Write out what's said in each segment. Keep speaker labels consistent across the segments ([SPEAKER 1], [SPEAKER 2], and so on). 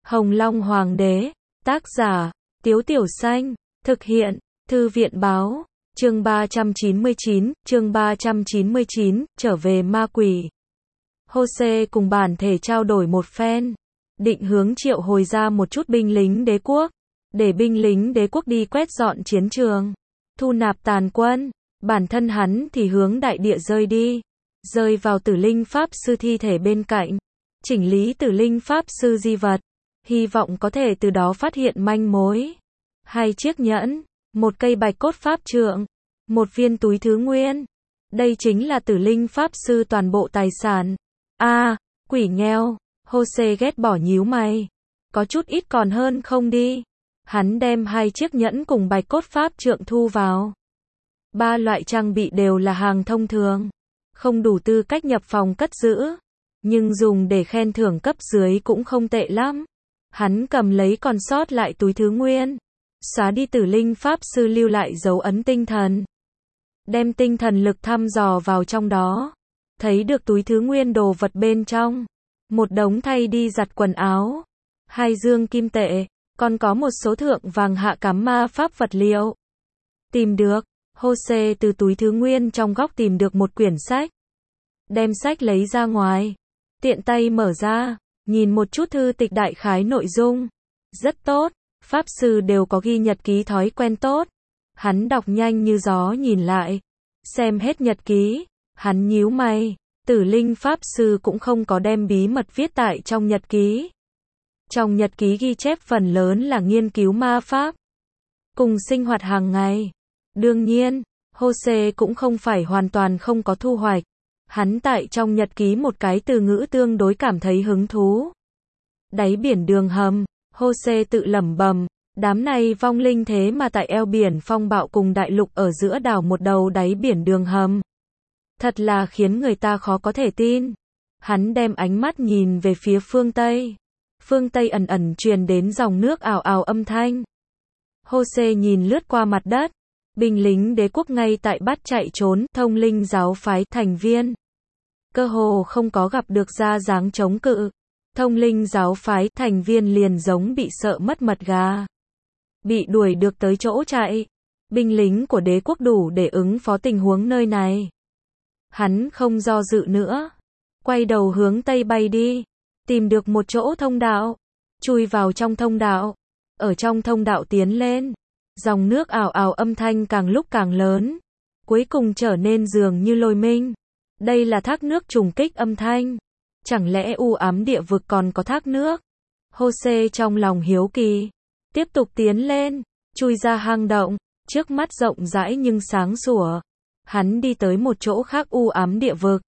[SPEAKER 1] Hồng Long Hoàng đế, tác giả, Tiếu Tiểu Xanh, thực hiện, Thư viện báo, chương 399, trở về ma quỷ. Jose cùng bản thể trao đổi một phen, định hướng triệu hồi ra một chút binh lính đế quốc, để binh lính đế quốc đi quét dọn chiến trường, thu nạp tàn quân, bản thân hắn thì hướng đại địa rơi đi, rơi vào Tử Linh Pháp Sư thi thể bên cạnh, chỉnh lý Tử Linh Pháp Sư di vật, hy vọng có thể từ đó phát hiện manh mối. 2 chiếc nhẫn, một cây bạch cốt pháp trượng, một viên túi thứ nguyên. Đây chính là Tử Linh Pháp Sư toàn bộ tài sản. Quỷ nghèo, Jose ghét bỏ nhíu mày. Có chút ít còn hơn không đi. Hắn đem 2 chiếc nhẫn cùng bạch cốt pháp trượng thu vào. 3 loại trang bị đều là hàng thông thường, không đủ tư cách nhập phòng cất giữ, nhưng dùng để khen thưởng cấp dưới cũng không tệ lắm. Hắn cầm lấy còn sót lại túi thứ nguyên, xóa đi Tử Linh Pháp Sư lưu lại dấu ấn tinh thần, đem tinh thần lực thăm dò vào trong đó, thấy được túi thứ nguyên đồ vật bên trong, một đống thay đi giặt quần áo, 2 dương kim tệ, còn có một số thượng vàng hạ cám ma pháp vật liệu. Tìm được, Jose từ túi thứ nguyên trong góc tìm được một quyển sách, đem sách lấy ra ngoài, tiện tay mở ra, nhìn một chút thư tịch đại khái nội dung. Rất tốt, Pháp Sư đều có ghi nhật ký thói quen tốt. Hắn đọc nhanh như gió nhìn lại, xem hết nhật ký, hắn nhíu mày, Tử Linh Pháp Sư cũng không có đem bí mật viết tại trong nhật ký. Trong nhật ký ghi chép phần lớn là nghiên cứu ma pháp, cùng sinh hoạt hàng ngày. Đương nhiên, Jose cũng không phải hoàn toàn không có thu hoạch. Hắn tại trong nhật ký một cái từ ngữ tương đối cảm thấy hứng thú. Đáy biển đường hầm, Jose tự lẩm bẩm, đám này vong linh thế mà tại eo biển phong bạo cùng đại lục ở giữa đảo một đầu đáy biển đường hầm. Thật là khiến người ta khó có thể tin. Hắn đem ánh mắt nhìn về phía phương Tây. Phương Tây ẩn ẩn truyền đến dòng nước ào ào âm thanh. Jose nhìn lướt qua mặt đất. Binh lính đế quốc ngay tại bắt chạy trốn, thông linh giáo phái thành viên. Cơ hồ không có gặp được ra dáng chống cự. Thông linh giáo phái thành viên liền giống bị sợ mất mật gà. Bị đuổi được tới chỗ chạy. Binh lính của đế quốc đủ để ứng phó tình huống nơi này. Hắn không do dự nữa. Quay đầu hướng Tây bay đi. Tìm được một chỗ thông đạo. Chui vào trong thông đạo. Ở trong thông đạo tiến lên. Dòng nước ào ào âm thanh càng lúc càng lớn. Cuối cùng trở nên dường như lôi minh. Đây là thác nước trùng kích âm thanh. Chẳng lẽ u ám địa vực còn có thác nước? Jose trong lòng hiếu kỳ. Tiếp tục tiến lên. Chui ra hang động. Trước mắt rộng rãi nhưng sáng sủa. Hắn đi tới một chỗ khác u ám địa vực.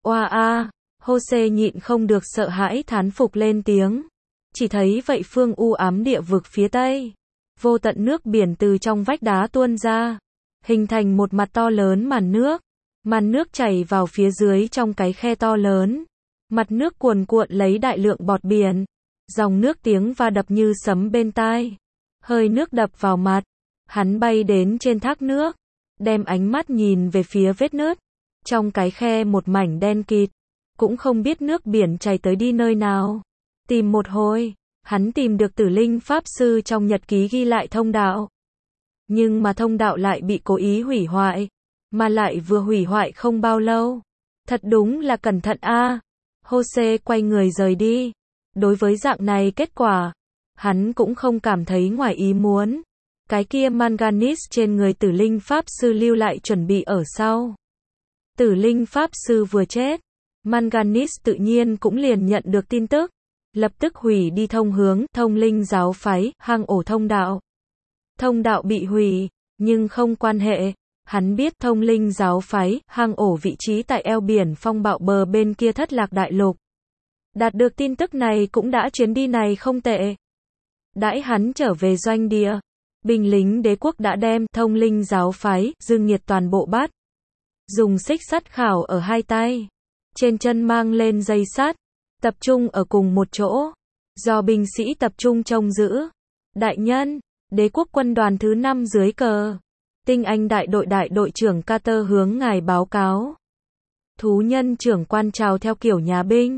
[SPEAKER 1] Jose nhịn không được sợ hãi thán phục lên tiếng. Chỉ thấy vậy phương u ám địa vực phía Tây. Vô tận nước biển từ trong vách đá tuôn ra, hình thành một mặt to lớn màn nước. Màn nước chảy vào phía dưới trong cái khe to lớn. Mặt nước cuồn cuộn lấy đại lượng bọt biển. Dòng nước tiếng va đập như sấm bên tai. Hơi nước đập vào mặt. Hắn bay đến trên thác nước, đem ánh mắt nhìn về phía vết nứt. Trong cái khe một mảnh đen kịt, cũng không biết nước biển chảy tới đi nơi nào. Tìm một hồi, hắn tìm được Tử Linh Pháp Sư trong nhật ký ghi lại thông đạo. Nhưng mà thông đạo lại bị cố ý hủy hoại, mà lại vừa hủy hoại không bao lâu. Thật đúng là cẩn thận a. Jose quay người rời đi. Đối với dạng này kết quả, hắn cũng không cảm thấy ngoài ý muốn. Cái kia manganese trên người Tử Linh Pháp Sư lưu lại chuẩn bị ở sau. Tử Linh Pháp Sư vừa chết, manganese tự nhiên cũng liền nhận được tin tức. Lập tức hủy đi thông hướng thông linh giáo phái, hang ổ thông đạo. Thông đạo bị hủy, nhưng không quan hệ. Hắn biết thông linh giáo phái, hang ổ vị trí tại eo biển phong bạo bờ bên kia thất lạc đại lục. Đạt được tin tức này cũng đã chuyến đi này không tệ. Đãi hắn trở về doanh địa, binh lính đế quốc đã đem thông linh giáo phái, Dương Nhiệt toàn bộ bắt. Dùng xích sắt khảo ở 2 tay. Trên chân mang lên dây sắt. Tập trung ở cùng một chỗ, do binh sĩ tập trung trông giữ. Đại nhân, đế quốc quân đoàn thứ 5 dưới cờ. Tinh Anh đại đội trưởng Carter hướng ngài báo cáo. Thú nhân trưởng quan chào theo kiểu nhà binh.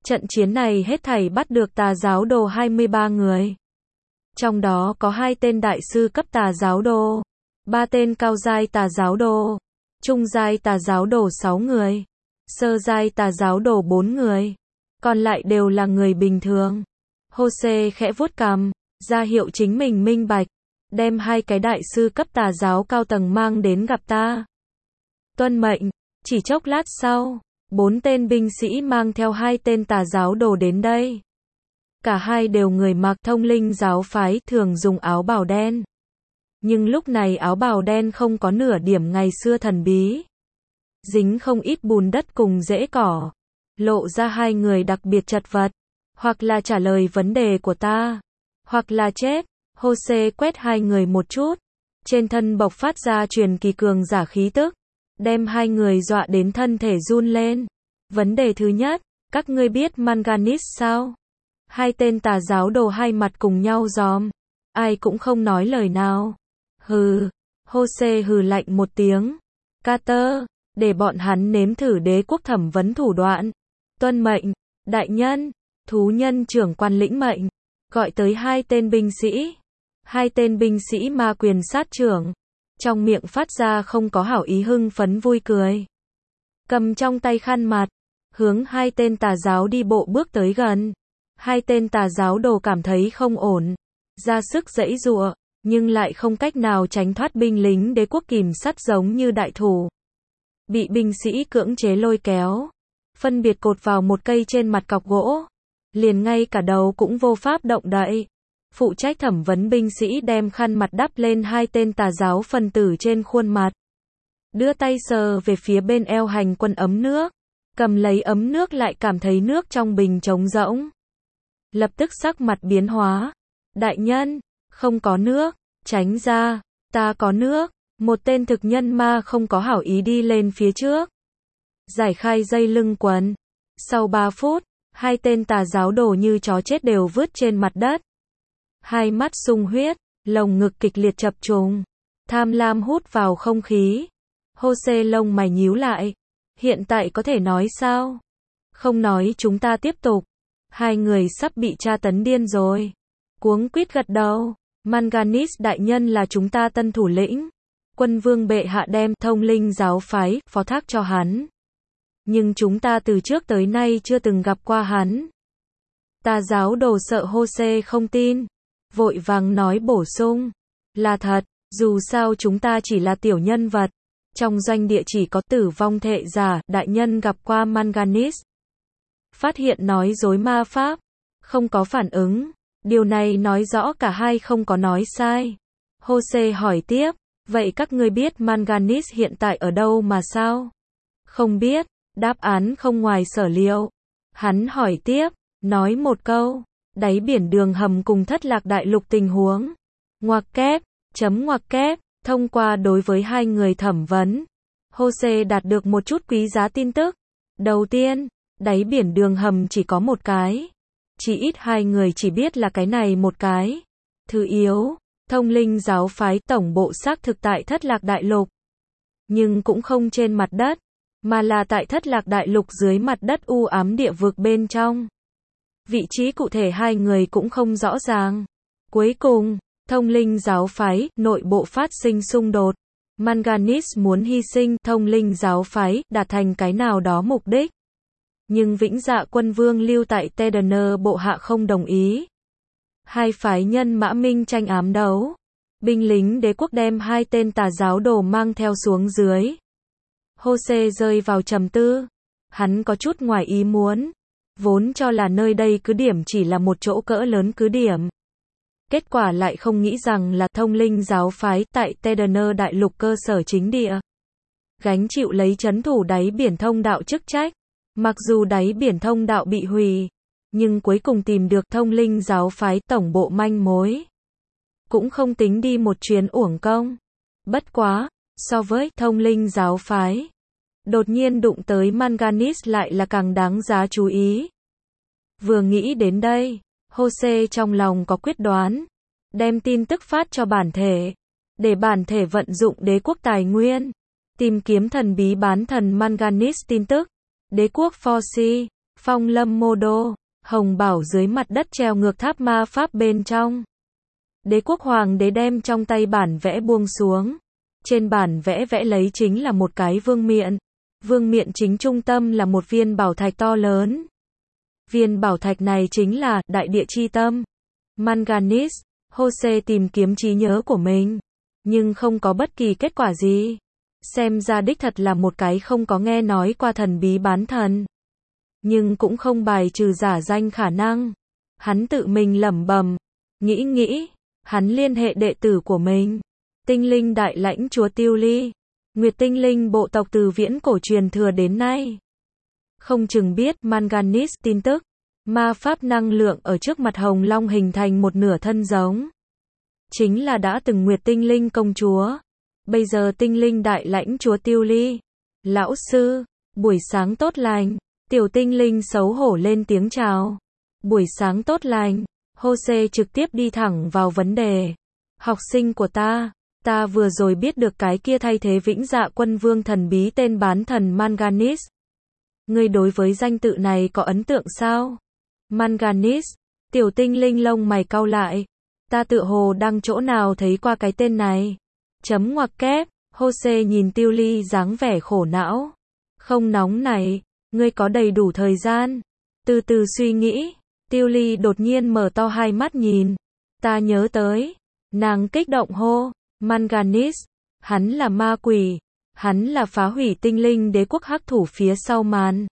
[SPEAKER 1] Trận chiến này hết thảy bắt được tà giáo đồ 23 người. Trong đó có 2 tên đại sư cấp tà giáo đồ, 3 tên cao giai tà giáo đồ, trung giai tà giáo đồ 6 người, sơ giai tà giáo đồ 4 người, còn lại đều là người bình thường. Jose khẽ vuốt cằm, ra hiệu chính mình minh bạch, đem 2 cái đại sư cấp tà giáo cao tầng mang đến gặp ta. Tuân mệnh. Chỉ chốc lát sau, 4 tên binh sĩ mang theo 2 tên tà giáo đồ đến đây. Cả hai đều người mặc Thông Linh giáo phái, thường dùng áo bào đen. Nhưng lúc này áo bào đen không có nửa điểm ngày xưa thần bí. Dính không ít bùn đất cùng rễ cỏ. Lộ ra hai người đặc biệt chật vật. Hoặc là trả lời vấn đề của ta, hoặc là chết. Jose quét hai người một chút. Trên thân bộc phát ra truyền kỳ cường giả khí tức. Đem hai người dọa đến thân thể run lên. Vấn đề thứ nhất, các ngươi biết manganese sao? Hai tên tà giáo đồ hai mặt cùng nhau giòm. Ai cũng không nói lời nào. Hừ. Jose hừ lạnh một tiếng. Carter, để bọn hắn nếm thử đế quốc thẩm vấn thủ đoạn. Tuân mệnh. Đại nhân. Thú nhân trưởng quan lĩnh mệnh. Gọi tới 2 tên binh sĩ. 2 tên binh sĩ ma quyền sát trưởng. Trong miệng phát ra không có hảo ý, hưng phấn vui cười. Cầm trong tay khăn mặt. Hướng 2 tên tà giáo đi bộ bước tới gần. 2 tên tà giáo đồ cảm thấy không ổn. Ra sức giãy giụa, nhưng lại không cách nào tránh thoát binh lính đế quốc kìm sắt giống như đại thủ. Bị binh sĩ cưỡng chế lôi kéo. Phân biệt cột vào một cây trên mặt cọc gỗ. Liền ngay cả đầu cũng vô pháp động đậy. Phụ trách thẩm vấn binh sĩ đem khăn mặt đắp lên 2 tên tà giáo phần tử trên khuôn mặt. Đưa tay sờ về phía bên eo hành quân ấm nước. Cầm lấy ấm nước lại cảm thấy nước trong bình trống rỗng. Lập tức sắc mặt biến hóa. Đại nhân, không có nước, tránh ra, ta có nước. Một tên thực nhân ma không có hảo ý đi lên phía trước. Giải khai dây lưng quần. Sau 3 phút, 2 tên tà giáo đồ như chó chết đều vứt trên mặt đất. Hai mắt sung huyết, lồng ngực kịch liệt chập trùng. Tham lam hút vào không khí. Jose lông mày nhíu lại. Hiện tại có thể nói sao? Không nói chúng ta tiếp tục. Hai người sắp bị tra tấn điên rồi. Cuống quýt gật đầu. Manganese đại nhân là chúng ta tân thủ lĩnh. Quân vương bệ hạ đem Thông Linh giáo phái phó thác cho hắn. Nhưng chúng ta từ trước tới nay chưa từng gặp qua hắn. Tà giáo đồ sợ Jose không tin. Vội vàng nói bổ sung. Là thật, dù sao chúng ta chỉ là tiểu nhân vật. Trong doanh địa chỉ có tử vong thệ giả, đại nhân gặp qua manganese. Phát hiện nói dối ma pháp. Không có phản ứng. Điều này nói rõ cả hai không có nói sai. Jose hỏi tiếp. Vậy các ngươi biết manganese hiện tại ở đâu mà sao? Không biết. Đáp án không ngoài sở liệu. Hắn hỏi tiếp. Nói một câu. Đáy biển đường hầm cùng thất lạc đại lục tình huống. Ngoặc kép. Chấm ngoặc kép. Thông qua đối với hai người thẩm vấn. Jose đạt được một chút quý giá tin tức. Đầu tiên, đáy biển đường hầm chỉ có một cái. Chỉ ít hai người chỉ biết là cái này một cái. Thứ yếu, Thông Linh giáo phái tổng bộ xác thực tại thất lạc đại lục. Nhưng cũng không trên mặt đất, mà là tại thất lạc đại lục dưới mặt đất u ám địa vực bên trong. Vị trí cụ thể hai người cũng không rõ ràng. Cuối cùng, Thông Linh giáo phái nội bộ phát sinh xung đột. Manganese muốn hy sinh Thông Linh giáo phái đạt thành cái nào đó mục đích. Nhưng Vĩnh Dạ quân vương lưu tại Tedener bộ hạ không đồng ý. Hai phái nhân mã minh tranh ám đấu. Binh lính đế quốc đem 2 tên tà giáo đồ mang theo xuống dưới. Jose rơi vào trầm tư. Hắn có chút ngoài ý muốn. Vốn cho là nơi đây cứ điểm chỉ là một chỗ cỡ lớn cứ điểm. Kết quả lại không nghĩ rằng là Thông Linh giáo phái tại Tedener đại lục cơ sở chính địa. Gánh chịu lấy trấn thủ đáy biển thông đạo chức trách. Mặc dù đáy biển thông đạo bị hủy, nhưng cuối cùng tìm được Thông Linh giáo phái tổng bộ manh mối. Cũng không tính đi một chuyến uổng công. Bất quá, so với Thông Linh giáo phái, đột nhiên đụng tới manganese lại là càng đáng giá chú ý. Vừa nghĩ đến đây, Jose trong lòng có quyết đoán. Đem tin tức phát cho bản thể. Để bản thể vận dụng đế quốc tài nguyên. Tìm kiếm thần bí bán thần manganese tin tức. Đế quốc Phong lâm mô đô, Hồng Bảo dưới mặt đất treo ngược tháp ma pháp bên trong. Đế quốc hoàng đế đem trong tay bản vẽ buông xuống. Trên bản vẽ vẽ lấy chính là một cái vương miện. Vương miện chính trung tâm là một viên bảo thạch to lớn. Viên bảo thạch này chính là đại địa chi tâm. Manganese. Jose tìm kiếm trí nhớ của mình, nhưng không có bất kỳ kết quả gì. Xem ra đích thật là một cái không có nghe nói qua thần bí bán thần. Nhưng cũng không bài trừ giả danh khả năng. Hắn tự mình lẩm bẩm, nghĩ, hắn liên hệ đệ tử của mình. Tinh linh đại lãnh chúa Tiêu Ly. Nguyệt tinh linh bộ tộc từ viễn cổ truyền thừa đến nay. Không chừng biết Manganese tin tức. Ma pháp năng lượng ở trước mặt Hồng Long hình thành một nửa thân giống. Chính là đã từng Nguyệt tinh linh công chúa. Bây giờ tinh linh đại lãnh chúa Tiêu Ly. Lão sư, buổi sáng tốt lành. Tiểu tinh linh xấu hổ lên tiếng chào. Buổi sáng tốt lành. Jose trực tiếp đi thẳng vào vấn đề. Học sinh của ta vừa rồi biết được cái kia thay thế Vĩnh Dạ Quân Vương thần bí tên bán thần Manganese. Ngươi đối với danh tự này có ấn tượng sao? Manganese, tiểu tinh linh lông mày cau lại. Ta tựa hồ đang chỗ nào thấy qua cái tên này. Chấm ngoặc kép, Jose nhìn Tiêu Ly dáng vẻ khổ não. Không nóng này, ngươi có đầy đủ thời gian. Từ từ suy nghĩ, Tiêu Ly đột nhiên mở to hai mắt nhìn. Ta nhớ tới. Nàng kích động hô, Manganese, hắn là ma quỷ. Hắn là phá hủy tinh linh đế quốc hắc thủ phía sau màn.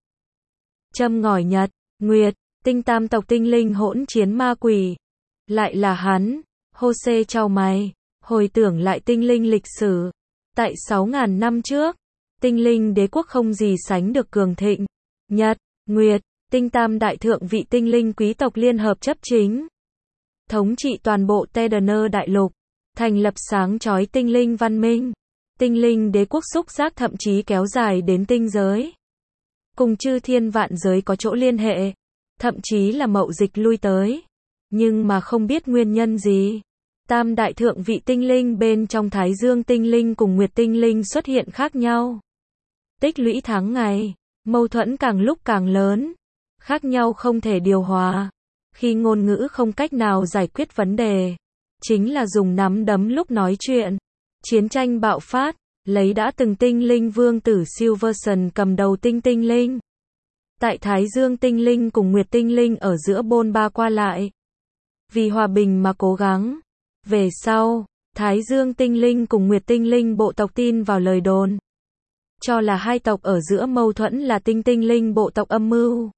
[SPEAKER 1] Châm ngòi Nhật, Nguyệt, tinh tam tộc tinh linh hỗn chiến ma quỷ. Lại là hắn. Jose chau mày, hồi tưởng lại tinh linh lịch sử. Tại 6.000 năm trước, tinh linh đế quốc không gì sánh được cường thịnh. Nhật, Nguyệt, tinh tam đại thượng vị tinh linh quý tộc liên hợp chấp chính. Thống trị toàn bộ Tedaner đại lục. Thành lập sáng chói tinh linh văn minh. Tinh linh đế quốc xúc giác thậm chí kéo dài đến tinh giới. Cùng chư thiên vạn giới có chỗ liên hệ. Thậm chí là mậu dịch lui tới. Nhưng mà không biết nguyên nhân gì. Tam đại thượng vị tinh linh bên trong Thái Dương tinh linh cùng Nguyệt tinh linh xuất hiện khác nhau. Tích lũy tháng ngày, mâu thuẫn càng lúc càng lớn. Khác nhau không thể điều hòa. Khi ngôn ngữ không cách nào giải quyết vấn đề, chính là dùng nắm đấm lúc nói chuyện. Chiến tranh bạo phát, lấy đã từng tinh linh vương tử Silverson cầm đầu tinh linh. Tại Thái Dương tinh linh cùng Nguyệt tinh linh ở giữa bôn ba qua lại. Vì hòa bình mà cố gắng. Về sau, Thái Dương tinh linh cùng Nguyệt tinh linh bộ tộc tin vào lời đồn. Cho là hai tộc ở giữa mâu thuẫn là tinh linh bộ tộc âm mưu.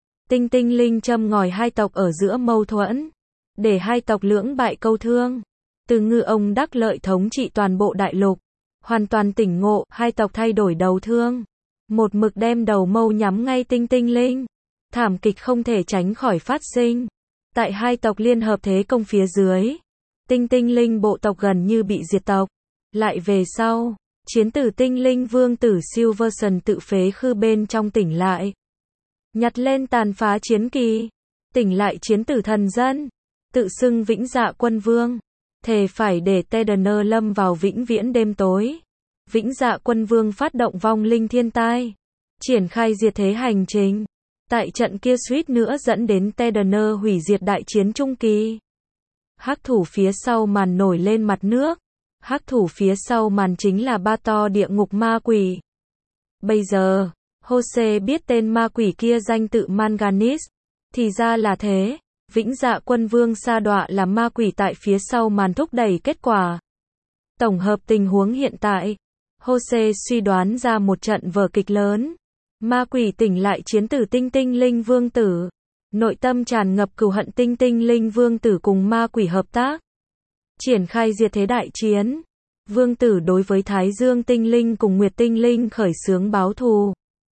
[SPEAKER 1] Tinh linh châm ngòi hai tộc ở giữa mâu thuẫn. Để hai tộc lưỡng bại câu thương. Từ ngư ông đắc lợi thống trị toàn bộ đại lục. Hoàn toàn tỉnh ngộ, hai tộc thay đổi đầu thương. Một mực đem đầu mâu nhắm ngay tinh linh. Thảm kịch không thể tránh khỏi phát sinh. Tại hai tộc liên hợp thế công phía dưới. Tinh linh bộ tộc gần như bị diệt tộc. Lại về sau, chiến tử tinh linh vương tử Silverson tự phế khư bên trong tỉnh lại. Nhặt lên tàn phá chiến kỳ. Tỉnh lại chiến tử thần dân. Tự xưng Vĩnh Dạ Quân Vương. Thề phải để Tedaner lâm vào vĩnh viễn đêm tối. Vĩnh Dạ Quân Vương phát động vong linh thiên tai. Triển khai diệt thế hành trình. Tại trận kia suýt nữa dẫn đến Tedaner hủy diệt đại chiến trung kỳ. Hắc thủ phía sau màn nổi lên mặt nước. Hắc thủ phía sau màn chính là ba to địa ngục ma quỷ. Bây giờ, Jose biết tên ma quỷ kia danh tự Manganese. Thì ra là thế. Vĩnh Dạ Quân Vương sa đọa là ma quỷ tại phía sau màn thúc đẩy kết quả. Tổng hợp tình huống hiện tại, Jose suy đoán ra một trận vở kịch lớn. Ma quỷ tỉnh lại chiến tử tinh linh vương tử. Nội tâm tràn ngập cừu hận tinh linh vương tử cùng ma quỷ hợp tác. Triển khai diệt thế đại chiến. Vương tử đối với Thái Dương tinh linh cùng Nguyệt tinh linh khởi xướng báo thù.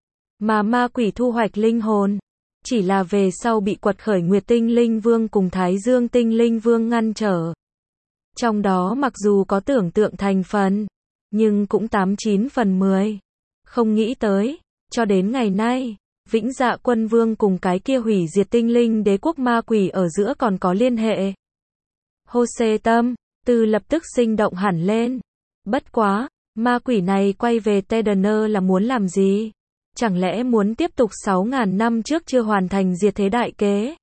[SPEAKER 1] Mà ma quỷ thu hoạch linh hồn. Chỉ là về sau bị quật khởi Nguyệt tinh linh vương cùng Thái Dương tinh linh vương ngăn trở. Trong đó mặc dù có tưởng tượng thành phần, nhưng cũng 89 phần 10. Không nghĩ tới, cho đến ngày nay, Vĩnh Dạ Quân Vương cùng cái kia hủy diệt tinh linh đế quốc ma quỷ ở giữa còn có liên hệ. Jose tâm, từ lập tức sinh động hẳn lên. Bất quá, ma quỷ này quay về Tedaner là muốn làm gì? Chẳng lẽ muốn tiếp tục 6.000 năm trước chưa hoàn thành diệt thế đại kế?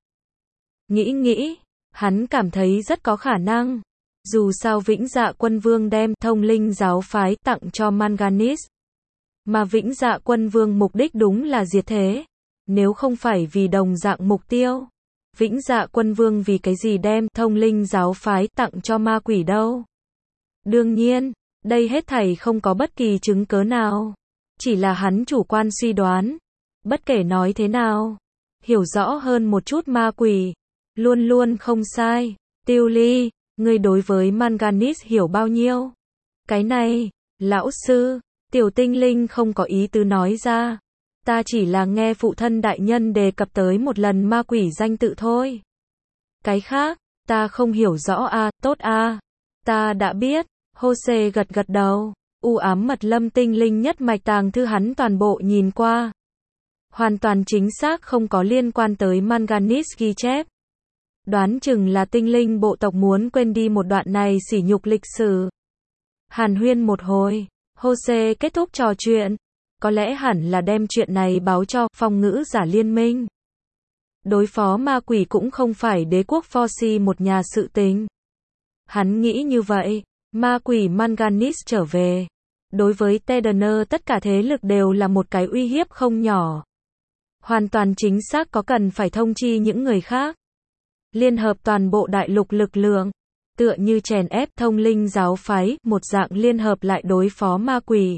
[SPEAKER 1] Nghĩ, hắn cảm thấy rất có khả năng. Dù sao Vĩnh Dạ Quân Vương đem Thông Linh giáo phái tặng cho Manganis. Mà Vĩnh Dạ Quân Vương mục đích đúng là diệt thế. Nếu không phải vì đồng dạng mục tiêu, Vĩnh Dạ Quân Vương vì cái gì đem Thông Linh giáo phái tặng cho ma quỷ đâu? Đương nhiên, đây hết thảy không có bất kỳ chứng cớ nào. Chỉ là hắn chủ quan suy đoán. Bất kể nói thế nào, hiểu rõ hơn một chút ma quỷ, luôn luôn không sai. Tiêu Ly, ngươi đối với Manganis hiểu bao nhiêu? Cái này, lão sư, tiểu tinh linh không có ý tứ nói ra. Ta chỉ là nghe phụ thân đại nhân đề cập tới một lần ma quỷ danh tự thôi. Cái khác, ta không hiểu rõ a, tốt a. Ta đã biết, Jose gật đầu. U ám mật lâm tinh linh nhất mạch tàng thư hắn toàn bộ nhìn qua. Hoàn toàn chính xác không có liên quan tới Manganis ghi chép. Đoán chừng là tinh linh bộ tộc muốn quên đi một đoạn này sỉ nhục lịch sử. Hàn huyên một hồi, Jose kết thúc trò chuyện. Có lẽ hẳn là đem chuyện này báo cho phong ngữ giả liên minh. Đối phó ma quỷ cũng không phải đế quốc Forsi một nhà sự tình. Hắn nghĩ như vậy, ma quỷ Manganis trở về. Đối với Tedener tất cả thế lực đều là một cái uy hiếp không nhỏ. Hoàn toàn chính xác có cần phải thông chi những người khác. Liên hợp toàn bộ đại lục lực lượng. Tựa như chèn ép Thông Linh giáo phái, một dạng liên hợp lại đối phó ma quỷ.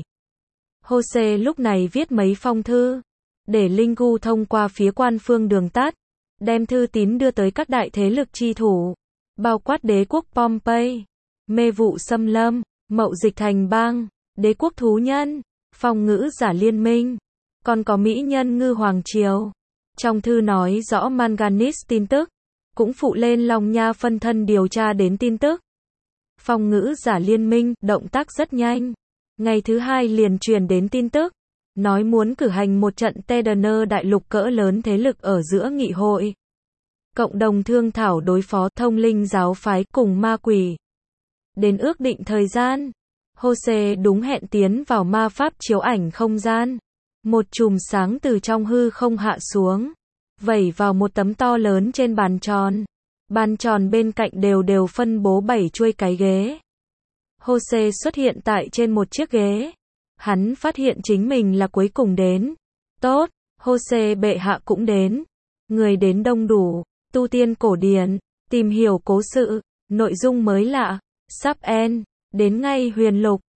[SPEAKER 1] Jose lúc này viết mấy phong thư. Để Lingu thông qua phía quan phương đường tắt. Đem thư tín đưa tới các đại thế lực chi thủ. Bao quát đế quốc Pompey, mê vụ xâm lâm, mậu dịch thành bang, đế quốc thú nhân, phong ngữ giả liên minh, còn có mỹ nhân ngư hoàng triều. Trong thư nói rõ Manganis tin tức, cũng phụ lên Long Nha phân thân điều tra đến tin tức. Phong ngữ giả liên minh, động tác rất nhanh. Ngày thứ hai liền truyền đến tin tức, nói muốn cử hành một trận Tedener đại lục cỡ lớn thế lực ở giữa nghị hội. Cộng đồng thương thảo đối phó Thông Linh giáo phái cùng ma quỷ. Đến ước định thời gian, Jose đúng hẹn tiến vào ma pháp chiếu ảnh không gian. Một chùm sáng từ trong hư không hạ xuống, vẩy vào một tấm to lớn trên bàn tròn. Bàn tròn bên cạnh đều phân bố 7 chuôi cái ghế. Jose xuất hiện tại trên một chiếc ghế. Hắn phát hiện chính mình là cuối cùng đến. Tốt, Jose bệ hạ cũng đến. Người đến đông đủ, tu tiên cổ điển, tìm hiểu cố sự, nội dung mới lạ, sắp end, đến ngay huyền lục.